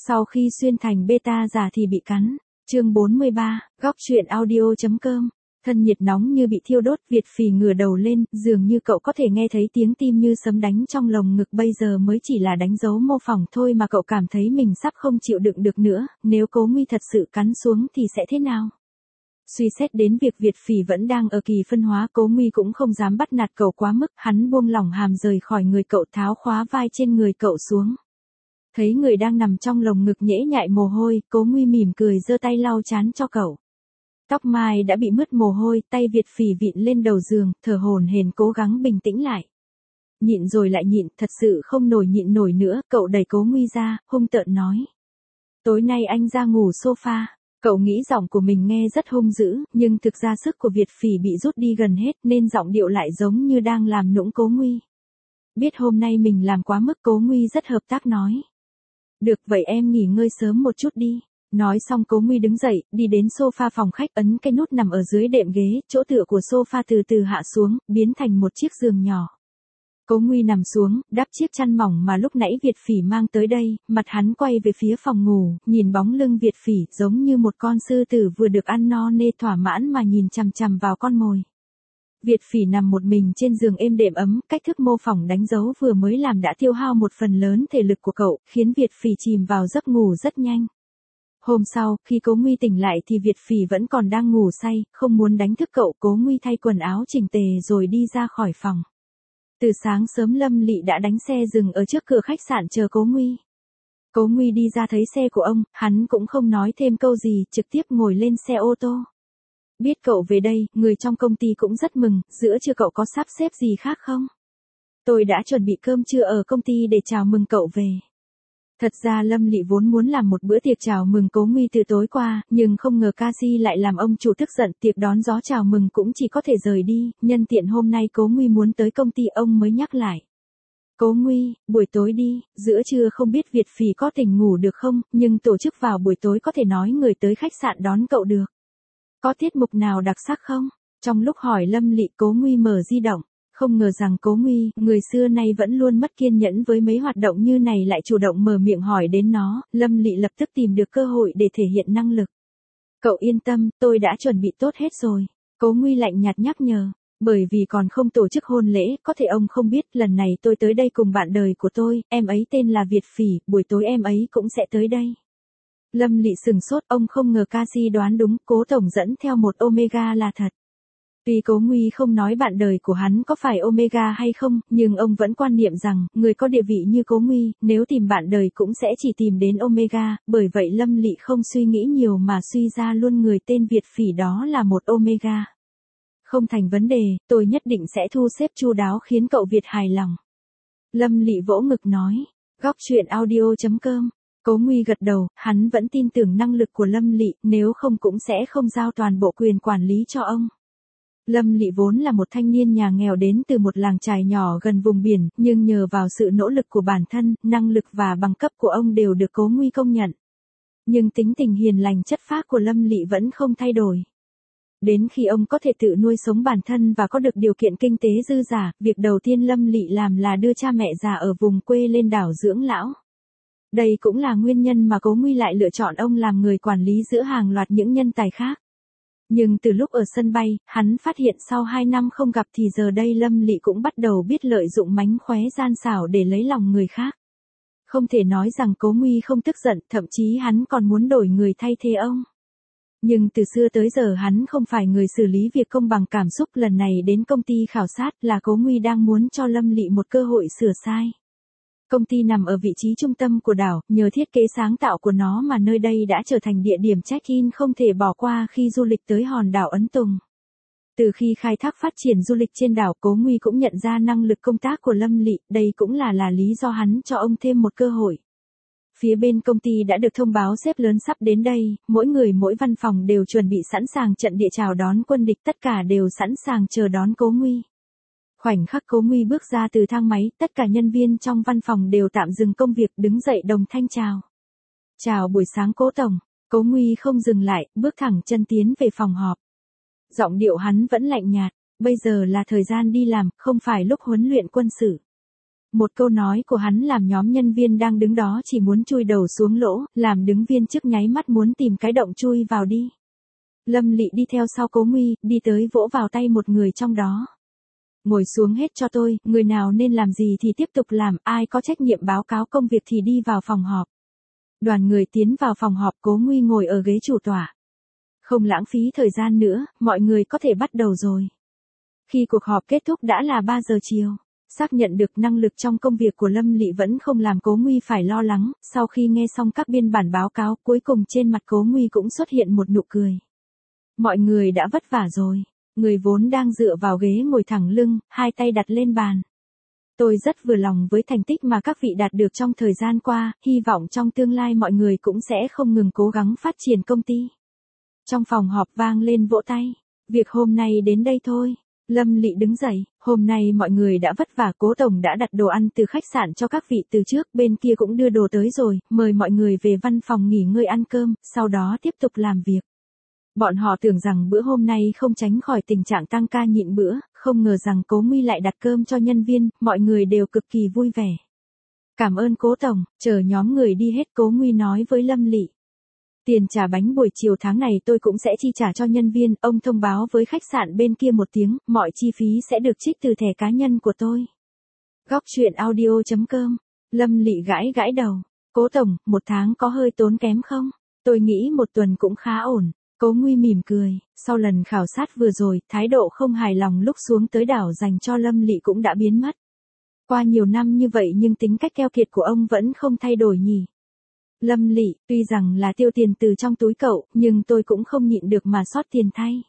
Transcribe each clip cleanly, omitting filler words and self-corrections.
Sau khi xuyên thành beta giả thì bị cắn. Chương 43, góc truyện audio.com. Thân nhiệt nóng như bị thiêu đốt, Việt Phì ngửa đầu lên, dường như cậu có thể nghe thấy tiếng tim như sấm đánh trong lồng ngực, bây giờ mới chỉ là đánh dấu mô phỏng thôi mà cậu cảm thấy mình sắp không chịu đựng được nữa, nếu Cố Nguy thật sự cắn xuống thì sẽ thế nào? Suy xét đến việc Việt Phì vẫn đang ở kỳ phân hóa, Cố Nguy cũng không dám bắt nạt cậu quá mức, hắn buông lỏng hàm rời khỏi người cậu, tháo khóa vai trên người cậu xuống. Thấy người đang nằm trong lồng ngực nhễ nhại mồ hôi, Cố Nguy mỉm cười giơ tay lau trán cho cậu. Tóc mai đã bị mướt mồ hôi, tay Việt Phì vịn lên đầu giường, thở hổn hển cố gắng bình tĩnh lại. Nhịn rồi lại nhịn, thật sự không nhịn nổi nữa, cậu đẩy Cố Nguy ra, hung tợn nói. Tối nay anh ra ngủ sofa. Cậu nghĩ giọng của mình nghe rất hung dữ, nhưng thực ra sức của Việt Phì bị rút đi gần hết nên giọng điệu lại giống như đang làm nũng Cố Nguy. Biết hôm nay mình làm quá mức, Cố Nguy rất hợp tác nói. Được, vậy em nghỉ ngơi sớm một chút đi. Nói xong Cố Nguy đứng dậy, đi đến sofa phòng khách, ấn cái nút nằm ở dưới đệm ghế, chỗ tựa của sofa từ từ hạ xuống, biến thành một chiếc giường nhỏ. Cố Nguy nằm xuống, đắp chiếc chăn mỏng mà lúc nãy Việt Phì mang tới đây, mặt hắn quay về phía phòng ngủ, nhìn bóng lưng Việt Phì giống như một con sư tử vừa được ăn no nê thỏa mãn mà nhìn chằm chằm vào con mồi. Việt Phì nằm một mình trên giường êm đệm ấm, cách thức mô phỏng đánh dấu vừa mới làm đã tiêu hao một phần lớn thể lực của cậu, khiến Việt Phì chìm vào giấc ngủ rất nhanh. Hôm sau, khi Cố Nguy tỉnh lại thì Việt Phì vẫn còn đang ngủ say, không muốn đánh thức cậu, Cố Nguy thay quần áo chỉnh tề rồi đi ra khỏi phòng. Từ sáng sớm Lâm Lị đã đánh xe dừng ở trước cửa khách sạn chờ Cố Nguy. Cố Nguy đi ra thấy xe của ông, hắn cũng không nói thêm câu gì, trực tiếp ngồi lên xe ô tô. Biết cậu về đây, người trong công ty cũng rất mừng, giữa trưa cậu có sắp xếp gì khác không? Tôi đã chuẩn bị cơm trưa ở công ty để chào mừng cậu về. Thật ra Lâm Lị vốn muốn làm một bữa tiệc chào mừng Cố Nguy từ tối qua, nhưng không ngờ Cassie lại làm ông chủ tức giận, tiệc đón gió chào mừng cũng chỉ có thể rời đi, nhân tiện hôm nay Cố Nguy muốn tới công ty ông mới nhắc lại. Cố Nguy, buổi tối đi, giữa trưa không biết Việt Phì có tỉnh ngủ được không, nhưng tổ chức vào buổi tối có thể nói người tới khách sạn đón cậu được. Có tiết mục nào đặc sắc không? Trong lúc hỏi Lâm Lị, Cố Nguy mở di động. Không ngờ rằng Cố Nguy, người xưa nay vẫn luôn mất kiên nhẫn với mấy hoạt động như này lại chủ động mở miệng hỏi đến nó, Lâm Lị lập tức tìm được cơ hội để thể hiện năng lực. Cậu yên tâm, tôi đã chuẩn bị tốt hết rồi. Cố Nguy lạnh nhạt nhắc nhở, bởi vì còn không tổ chức hôn lễ, có thể ông không biết, lần này tôi tới đây cùng bạn đời của tôi, em ấy tên là Việt Phì, buổi tối em ấy cũng sẽ tới đây. Lâm Lị sừng sốt, ông không ngờ Cassie đoán đúng, Cố tổng dẫn theo một Omega là thật. Tuy Cố Nguy không nói bạn đời của hắn có phải Omega hay không, nhưng ông vẫn quan niệm rằng, người có địa vị như Cố Nguy, nếu tìm bạn đời cũng sẽ chỉ tìm đến Omega, bởi vậy Lâm Lị không suy nghĩ nhiều mà suy ra luôn người tên Việt Phì đó là một Omega. Không thành vấn đề, tôi nhất định sẽ thu xếp chu đáo khiến cậu Việt hài lòng. Lâm Lị vỗ ngực nói, góc truyện audio.com. Cố Nguy gật đầu, hắn vẫn tin tưởng năng lực của Lâm Lị, nếu không cũng sẽ không giao toàn bộ quyền quản lý cho ông. Lâm Lị vốn là một thanh niên nhà nghèo đến từ một làng chài nhỏ gần vùng biển, nhưng nhờ vào sự nỗ lực của bản thân, năng lực và bằng cấp của ông đều được Cố Nguy công nhận. Nhưng tính tình hiền lành chất phác của Lâm Lị vẫn không thay đổi. Đến khi ông có thể tự nuôi sống bản thân và có được điều kiện kinh tế dư dả, việc đầu tiên Lâm Lị làm là đưa cha mẹ già ở vùng quê lên đảo dưỡng lão. Đây cũng là nguyên nhân mà Cố Nguy lại lựa chọn ông làm người quản lý giữa hàng loạt những nhân tài khác. Nhưng từ lúc ở sân bay, hắn phát hiện sau 2 năm không gặp thì giờ đây Lâm Lị cũng bắt đầu biết lợi dụng mánh khóe gian xảo để lấy lòng người khác. Không thể nói rằng Cố Nguy không tức giận, thậm chí hắn còn muốn đổi người thay thế ông. Nhưng từ xưa tới giờ hắn không phải người xử lý việc công bằng cảm xúc, lần này đến công ty khảo sát là Cố Nguy đang muốn cho Lâm Lị một cơ hội sửa sai. Công ty nằm ở vị trí trung tâm của đảo, nhờ thiết kế sáng tạo của nó mà nơi đây đã trở thành địa điểm check-in không thể bỏ qua khi du lịch tới hòn đảo Ấn Tùng. Từ khi khai thác phát triển du lịch trên đảo, Cố Nguy cũng nhận ra năng lực công tác của Lâm Lị, đây cũng là lý do hắn cho ông thêm một cơ hội. Phía bên công ty đã được thông báo sếp lớn sắp đến đây, mỗi người mỗi văn phòng đều chuẩn bị sẵn sàng trận địa chào đón quân địch, tất cả đều sẵn sàng chờ đón Cố Nguy. Khoảnh khắc Cố Nguy bước ra từ thang máy, tất cả nhân viên trong văn phòng đều tạm dừng công việc, đứng dậy đồng thanh chào. Chào buổi sáng Cố tổng. Cố Nguy không dừng lại, bước thẳng chân tiến về phòng họp. Giọng điệu hắn vẫn lạnh nhạt, bây giờ là thời gian đi làm, không phải lúc huấn luyện quân sự. Một câu nói của hắn làm nhóm nhân viên đang đứng đó chỉ muốn chui đầu xuống lỗ, làm đứng viên trước nháy mắt muốn tìm cái động chui vào đi. Lâm Lị đi theo sau Cố Nguy, đi tới vỗ vào tay một người trong đó. Ngồi xuống hết cho tôi, người nào nên làm gì thì tiếp tục làm, ai có trách nhiệm báo cáo công việc thì đi vào phòng họp. Đoàn người tiến vào phòng họp, Cố Nguy ngồi ở ghế chủ tọa. Không lãng phí thời gian nữa, mọi người có thể bắt đầu rồi. Khi cuộc họp kết thúc đã là 3 giờ chiều. Xác nhận được năng lực trong công việc của Lâm Lị vẫn không làm Cố Nguy phải lo lắng, sau khi nghe xong các biên bản báo cáo, cuối cùng trên mặt Cố Nguy cũng xuất hiện một nụ cười. Mọi người đã vất vả rồi. Người vốn đang dựa vào ghế ngồi thẳng lưng, hai tay đặt lên bàn. Tôi rất vừa lòng với thành tích mà các vị đạt được trong thời gian qua, hy vọng trong tương lai mọi người cũng sẽ không ngừng cố gắng phát triển công ty. Trong phòng họp vang lên vỗ tay. Việc hôm nay đến đây thôi. Lâm Lị đứng dậy, hôm nay mọi người đã vất vả, Cố tổng đã đặt đồ ăn từ khách sạn cho các vị từ trước, bên kia cũng đưa đồ tới rồi, mời mọi người về văn phòng nghỉ ngơi ăn cơm, sau đó tiếp tục làm việc. Bọn họ tưởng rằng bữa hôm nay không tránh khỏi tình trạng tăng ca nhịn bữa, không ngờ rằng Cố Nguy lại đặt cơm cho nhân viên, mọi người đều cực kỳ vui vẻ. Cảm ơn Cố tổng, chờ nhóm người đi hết Cố Nguy nói với Lâm Lị. Tiền trả bánh buổi chiều tháng này tôi cũng sẽ chi trả cho nhân viên, ông thông báo với khách sạn bên kia một tiếng, mọi chi phí sẽ được trích từ thẻ cá nhân của tôi. Góc truyện audio.com. Lâm Lị gãi gãi đầu. Cố tổng, một tháng có hơi tốn kém không? Tôi nghĩ một tuần cũng khá ổn. Cố Nguy mỉm cười, sau lần khảo sát vừa rồi, thái độ không hài lòng lúc xuống tới đảo dành cho Lâm Lị cũng đã biến mất. Qua nhiều năm như vậy nhưng tính cách keo kiệt của ông vẫn không thay đổi nhỉ. Lâm Lị, tuy rằng là tiêu tiền từ trong túi cậu, nhưng tôi cũng không nhịn được mà sót tiền thay.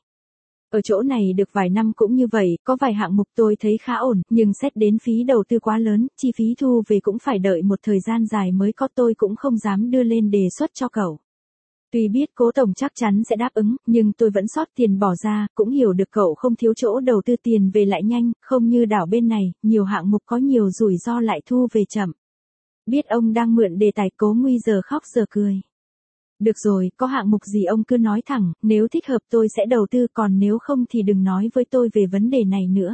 Ở chỗ này được vài năm cũng như vậy, có vài hạng mục tôi thấy khá ổn, nhưng xét đến phí đầu tư quá lớn, chi phí thu về cũng phải đợi một thời gian dài mới có, tôi cũng không dám đưa lên đề xuất cho cậu. Tuy biết Cố tổng chắc chắn sẽ đáp ứng, nhưng tôi vẫn sót tiền bỏ ra, cũng hiểu được cậu không thiếu chỗ đầu tư tiền về lại nhanh, không như đảo bên này, nhiều hạng mục có nhiều rủi ro lại thu về chậm. Biết ông đang mượn đề tài, Cố Nguy giờ khóc giờ cười. Được rồi, có hạng mục gì ông cứ nói thẳng, nếu thích hợp tôi sẽ đầu tư, còn nếu không thì đừng nói với tôi về vấn đề này nữa.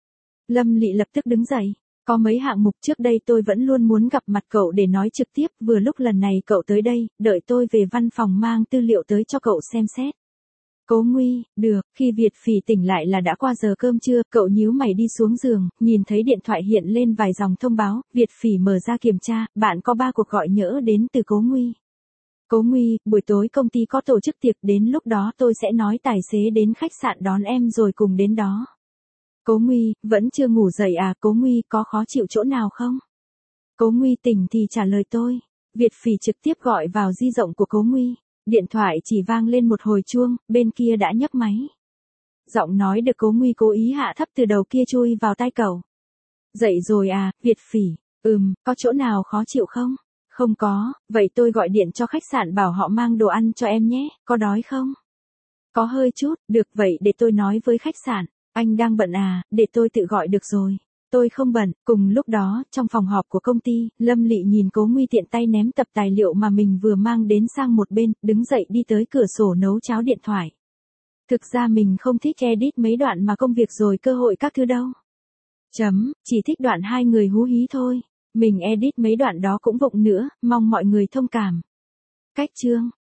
Lâm Lị lập tức đứng dậy. Có mấy hạng mục trước đây tôi vẫn luôn muốn gặp mặt cậu để nói trực tiếp, vừa lúc lần này cậu tới đây, đợi tôi về văn phòng mang tư liệu tới cho cậu xem xét. Cố Nguy, được, khi Việt Phỉ tỉnh lại là đã qua giờ cơm trưa, cậu nhíu mày đi xuống giường, nhìn thấy điện thoại hiện lên vài dòng thông báo, Việt Phỉ mở ra kiểm tra, bạn có 3 cuộc gọi nhỡ đến từ Cố Nguy. Cố Nguy, buổi tối công ty có tổ chức tiệc, đến lúc đó tôi sẽ nói tài xế đến khách sạn đón em rồi cùng đến đó. Cố Nguy, vẫn chưa ngủ dậy à? Cố Nguy, có khó chịu chỗ nào không? Cố Nguy tỉnh thì trả lời tôi. Việt Phỉ trực tiếp gọi vào di động của Cố Nguy. Điện thoại chỉ vang lên một hồi chuông, bên kia đã nhấc máy. Giọng nói được Cố Nguy cố ý hạ thấp từ đầu kia chui vào tai cậu. Dậy rồi à, Việt Phỉ? Có chỗ nào khó chịu không? Không có, vậy tôi gọi điện cho khách sạn bảo họ mang đồ ăn cho em nhé, có đói không? Có hơi chút, được vậy để tôi nói với khách sạn. Anh đang bận à, để tôi tự gọi được rồi. Tôi không bận. Cùng lúc đó, trong phòng họp của công ty, Lâm Lị nhìn Cố Nguy tiện tay ném tập tài liệu mà mình vừa mang đến sang một bên, đứng dậy đi tới cửa sổ nấu cháo điện thoại. Thực ra mình không thích edit mấy đoạn mà công việc rồi cơ hội các thứ đâu. Chỉ thích đoạn hai người hú hí thôi. Mình edit mấy đoạn đó cũng vụng nữa, mong mọi người thông cảm. Cách chương.